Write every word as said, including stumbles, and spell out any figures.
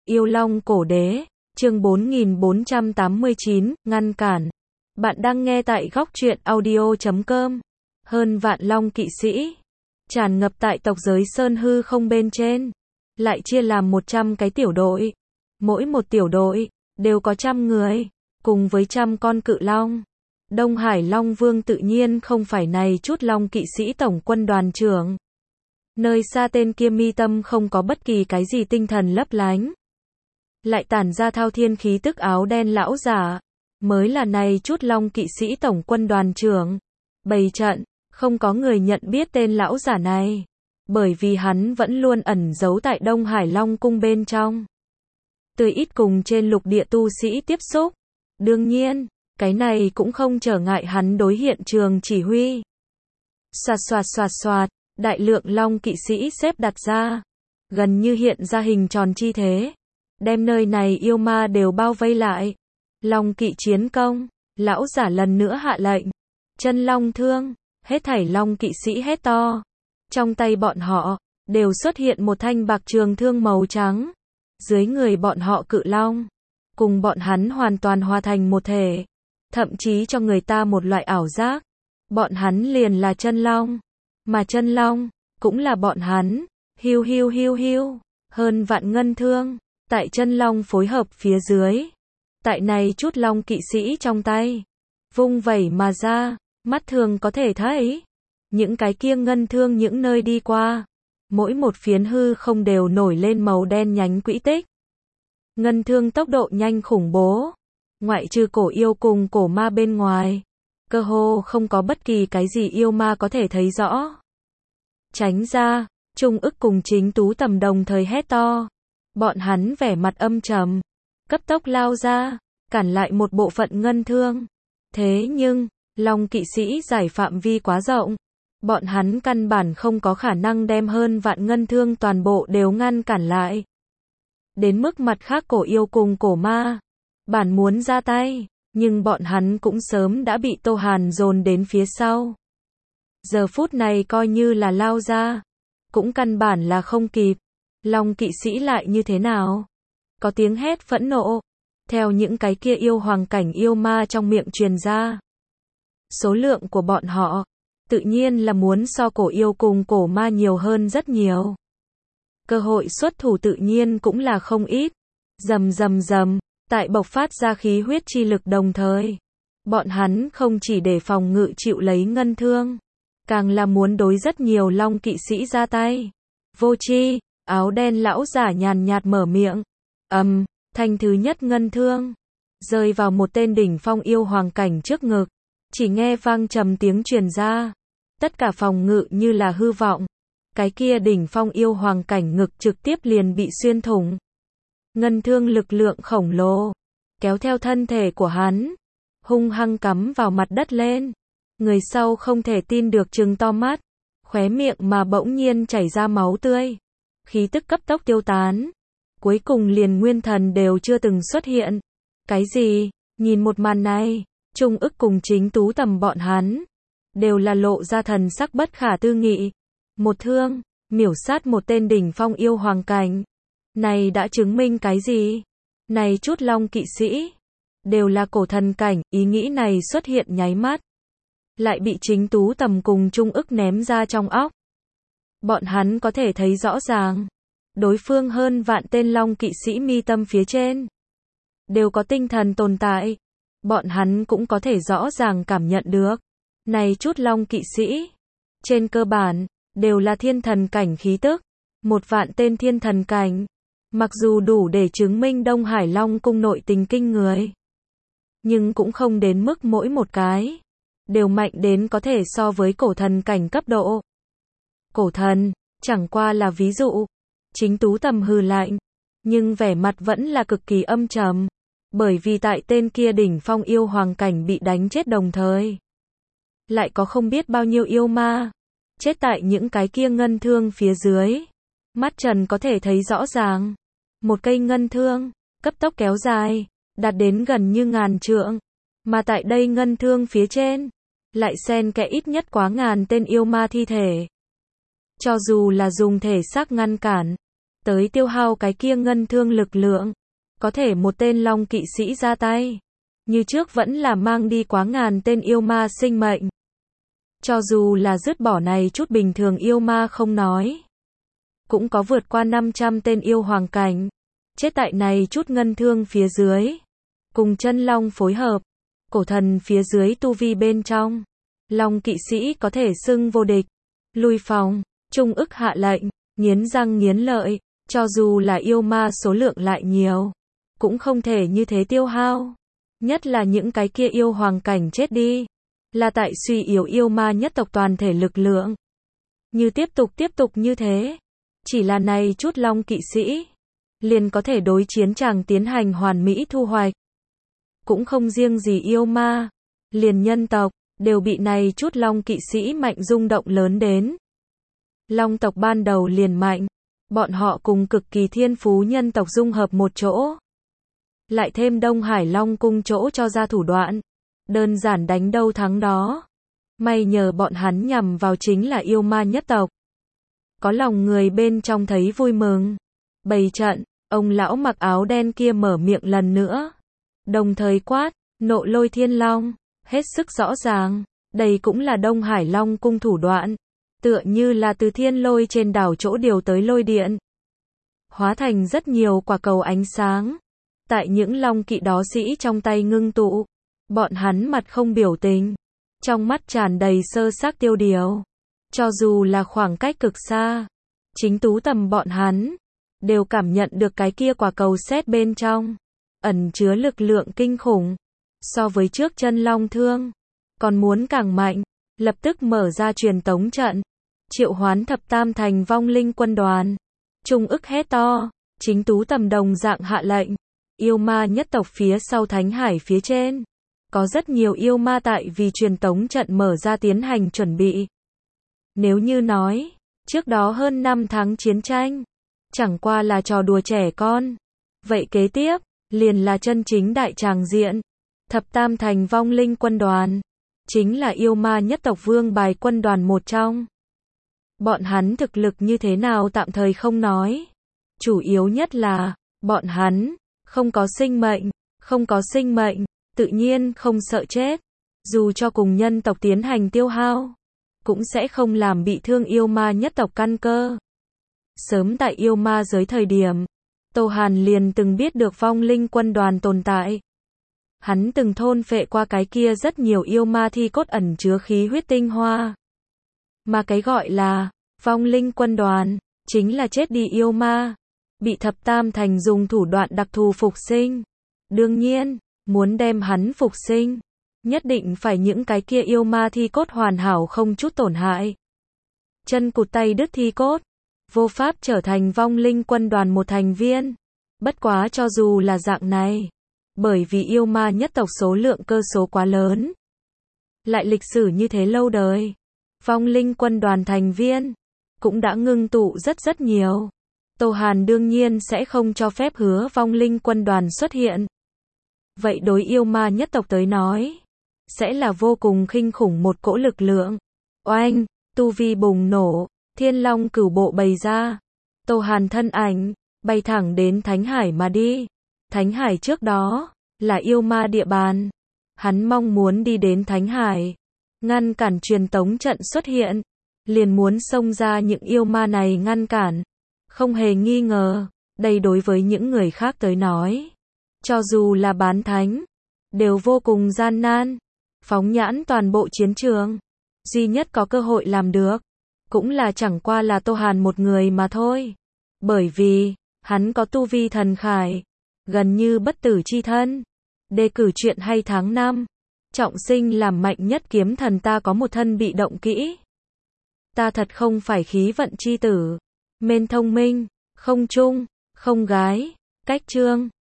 Yêu Long Cổ Đế, chương bốn nghìn bốn trăm tám mươi chín, ngăn cản. Bạn đang nghe tại góc truyện audio chấm com. Hơn vạn long kỵ sĩ, tràn ngập tại tộc giới sơn hư không bên trên, lại chia làm một trăm cái tiểu đội. Mỗi một tiểu đội, đều có trăm người, cùng với trăm con cự long. Đông Hải Long Vương tự nhiên không phải này chút long kỵ sĩ tổng quân đoàn trưởng. Nơi xa tên kia mi tâm không có bất kỳ cái gì tinh thần lấp lánh, lại tản ra thao thiên khí tức áo đen lão giả, mới là này chút long kỵ sĩ tổng quân đoàn trưởng. Bày trận, không có người nhận biết tên lão giả này, bởi vì hắn vẫn luôn ẩn giấu tại Đông Hải Long cung bên trong, tươi ít cùng trên lục địa tu sĩ tiếp xúc. Đương nhiên, cái này cũng không trở ngại hắn đối hiện trường chỉ huy. Xoạt xoạt xoạt xoạt, đại lượng long kỵ sĩ xếp đặt ra, gần như hiện ra hình tròn chi thế, đem nơi này yêu ma đều bao vây lại. Long kỵ chiến công, lão giả lần nữa hạ lệnh. Chân long thương, hết thảy long kỵ sĩ hét to. Trong tay bọn họ, đều xuất hiện một thanh bạc trường thương màu trắng. Dưới người bọn họ cự long, cùng bọn hắn hoàn toàn hòa thành một thể. Thậm chí cho người ta một loại ảo giác, bọn hắn liền là chân long, mà chân long, cũng là bọn hắn. Hiu hiu hiu hiu, hơn vạn ngân thương, tại chân long phối hợp phía dưới. Tại này chút long kỵ sĩ trong tay, vung vẩy mà ra, mắt thường có thể thấy. Những cái kia ngân thương những nơi đi qua, mỗi một phiến hư không đều nổi lên màu đen nhánh quỹ tích. Ngân thương tốc độ nhanh khủng bố, ngoại trừ cổ yêu cùng cổ ma bên ngoài, cơ hồ không có bất kỳ cái gì yêu ma có thể thấy rõ. Tránh ra, Trung ức cùng Chính Tú Tầm đồng thời hét to. Bọn hắn vẻ mặt âm trầm, cấp tốc lao ra, cản lại một bộ phận ngân thương. Thế nhưng, long kỵ sĩ giải phạm vi quá rộng, bọn hắn căn bản không có khả năng đem hơn vạn ngân thương toàn bộ đều ngăn cản lại. Đến mức mặt khác cổ yêu cùng cổ ma, bản muốn ra tay, nhưng bọn hắn cũng sớm đã bị Tô Hàn dồn đến phía sau. Giờ phút này coi như là lao ra, cũng căn bản là không kịp. Long kỵ sĩ lại như thế nào? Có tiếng hét phẫn nộ, theo những cái kia yêu hoàng cảnh yêu ma trong miệng truyền ra. Số lượng của bọn họ, tự nhiên là muốn so cổ yêu cùng cổ ma nhiều hơn rất nhiều. Cơ hội xuất thủ tự nhiên cũng là không ít. Rầm rầm rầm, tại bộc phát ra khí huyết chi lực đồng thời, bọn hắn không chỉ để phòng ngự chịu lấy ngân thương, càng là muốn đối rất nhiều long kỵ sĩ ra tay. Vô tri, áo đen lão giả nhàn nhạt mở miệng. Ầm, um, thanh thứ nhất ngân thương rơi vào một tên đỉnh phong yêu hoàng cảnh trước ngực, chỉ nghe vang trầm tiếng truyền ra, tất cả phòng ngự như là hư vọng. Cái kia đỉnh phong yêu hoàng cảnh ngực trực tiếp liền bị xuyên thủng. Ngân thương lực lượng khổng lồ kéo theo thân thể của hắn, hung hăng cắm vào mặt đất lên. Người sau không thể tin được trừng to mắt, khóe miệng mà bỗng nhiên chảy ra máu tươi, khí tức cấp tốc tiêu tán, cuối cùng liền nguyên thần đều chưa từng xuất hiện. Cái gì? Nhìn một màn này, Trung ức cùng Chính Tú Tầm bọn hắn đều là lộ ra thần sắc bất khả tư nghị. Một thương, miểu sát một tên đỉnh phong yêu hoàng cảnh. Này đã chứng minh cái gì? Này chút long kỵ sĩ đều là cổ thần cảnh, ý nghĩ này xuất hiện nháy mắt, lại bị Chính Tú Tầm cùng Trung ức ném ra trong óc. Bọn hắn có thể thấy rõ ràng, đối phương hơn vạn tên long kỵ sĩ mi tâm phía trên đều có tinh thần tồn tại. Bọn hắn cũng có thể rõ ràng cảm nhận được, này chút long kỵ sĩ trên cơ bản đều là thiên thần cảnh khí tức. Một vạn tên thiên thần cảnh, mặc dù đủ để chứng minh Đông Hải Long cung nội tình kinh người, nhưng cũng không đến mức mỗi một cái đều mạnh đến có thể so với cổ thần cảnh cấp độ. Cổ thần, chẳng qua là ví dụ. Chính Tú Tầm hừ lạnh, nhưng vẻ mặt vẫn là cực kỳ âm trầm, bởi vì tại tên kia đỉnh phong yêu hoàng cảnh bị đánh chết đồng thời, lại có không biết bao nhiêu yêu ma chết tại những cái kia ngân thương phía dưới. Mắt trần có thể thấy rõ ràng, một cây ngân thương cấp tốc kéo dài, đạt đến gần như ngàn trượng, mà tại đây ngân thương phía trên lại xen kẽ ít nhất quá ngàn tên yêu ma thi thể. Cho dù là dùng thể xác ngăn cản, tới tiêu hao cái kia ngân thương lực lượng. Có thể một tên long kỵ sĩ ra tay, như trước vẫn là mang đi quá ngàn tên yêu ma sinh mệnh. Cho dù là dứt bỏ này chút bình thường yêu ma không nói, cũng có vượt qua năm trăm tên yêu hoàng cảnh, chết tại này chút ngân thương phía dưới. Cùng chân long phối hợp, cổ thần phía dưới tu vi bên trong, long kỵ sĩ có thể xưng vô địch. Lui phòng, Trung ức hạ lệnh, nghiến răng nghiến lợi, cho dù là yêu ma số lượng lại nhiều, cũng không thể như thế tiêu hao. Nhất là những cái kia yêu hoàng cảnh chết đi, là tại suy yếu yêu ma nhất tộc toàn thể lực lượng. Như tiếp tục tiếp tục như thế, chỉ là này chút long kỵ sĩ, liền có thể đối chiến tràng tiến hành hoàn mỹ thu hoạch. Cũng không riêng gì yêu ma, liền nhân tộc, đều bị này chút long kỵ sĩ mạnh rung động lớn đến. Long tộc ban đầu liền mạnh, bọn họ cùng cực kỳ thiên phú nhân tộc dung hợp một chỗ. Lại thêm Đông Hải Long cung chỗ cho ra thủ đoạn, đơn giản đánh đâu thắng đó. May nhờ bọn hắn nhằm vào chính là yêu ma nhất tộc. Có lòng người bên trong thấy vui mừng. Bày trận, ông lão mặc áo đen kia mở miệng lần nữa. Đồng thời quát, nộ lôi thiên long, hết sức rõ ràng, đây cũng là Đông Hải Long cung thủ đoạn. Tựa như là từ thiên lôi trên đảo chỗ điều tới lôi điện. Hóa thành rất nhiều quả cầu ánh sáng. Tại những long kỵ đó sĩ trong tay ngưng tụ. Bọn hắn mặt không biểu tình. Trong mắt tràn đầy sơ xác tiêu điều. Cho dù là khoảng cách cực xa, chính tú tầm bọn hắn, đều cảm nhận được cái kia quả cầu sét bên trong. Ẩn chứa lực lượng kinh khủng. So với trước chân long thương, còn muốn càng mạnh. Lập tức mở ra truyền tống trận. Triệu hoán thập tam thành vong linh quân đoàn. Trung ức hét to, chính tú tầm đồng dạng hạ lệnh. Yêu ma nhất tộc phía sau thánh hải phía trên. Có rất nhiều yêu ma tại vì truyền tống trận mở ra tiến hành chuẩn bị. Nếu như nói, trước đó hơn năm tháng chiến tranh, chẳng qua là trò đùa trẻ con. Vậy kế tiếp, liền là chân chính đại tràng diện. Thập tam thành vong linh quân đoàn, chính là yêu ma nhất tộc vương bài quân đoàn một trong. Bọn hắn thực lực như thế nào tạm thời không nói. Chủ yếu nhất là, bọn hắn, không có sinh mệnh, không có sinh mệnh, tự nhiên không sợ chết. Dù cho cùng nhân tộc tiến hành tiêu hao, cũng sẽ không làm bị thương yêu ma nhất tộc căn cơ. Sớm tại yêu ma giới thời điểm, Tô Hàn liền từng biết được vong linh quân đoàn tồn tại. Hắn từng thôn phệ qua cái kia rất nhiều yêu ma thi cốt ẩn chứa khí huyết tinh hoa. Mà cái gọi là vong linh quân đoàn, chính là chết đi yêu ma, bị thập tam thành dùng thủ đoạn đặc thù phục sinh. Đương nhiên, muốn đem hắn phục sinh, nhất định phải những cái kia yêu ma thi cốt hoàn hảo không chút tổn hại. Chân cụt tay đứt thi cốt, vô pháp trở thành vong linh quân đoàn một thành viên. Bất quá cho dù là dạng này, bởi vì yêu ma nhất tộc số lượng cơ số quá lớn, lại lịch sử như thế lâu đời, vong linh quân đoàn thành viên cũng đã ngưng tụ rất rất nhiều. Tô Hàn đương nhiên sẽ không cho phép hứa vong linh quân đoàn xuất hiện. Vậy đối yêu ma nhất tộc tới nói, sẽ là vô cùng kinh khủng một cỗ lực lượng. Oanh, tu vi bùng nổ, thiên long cửu bộ bày ra. Tô Hàn thân ảnh, bay thẳng đến Thánh Hải mà đi. Thánh Hải trước đó, là yêu ma địa bàn. Hắn mong muốn đi đến Thánh Hải, ngăn cản truyền tống trận xuất hiện. Liền muốn xông ra những yêu ma này ngăn cản. Không hề nghi ngờ, đây đối với những người khác tới nói, cho dù là bán thánh, đều vô cùng gian nan. Phóng nhãn toàn bộ chiến trường, duy nhất có cơ hội làm được, cũng là chẳng qua là Tô Hàn một người mà thôi. Bởi vì, hắn có tu vi thần khải, gần như bất tử chi thân. Đề cử chuyện hay tháng năm, trọng sinh làm mạnh nhất kiếm thần ta có một thân bị động kỹ. Ta thật không phải khí vận chi tử. Mên thông minh, không trung, không gái, cách chương.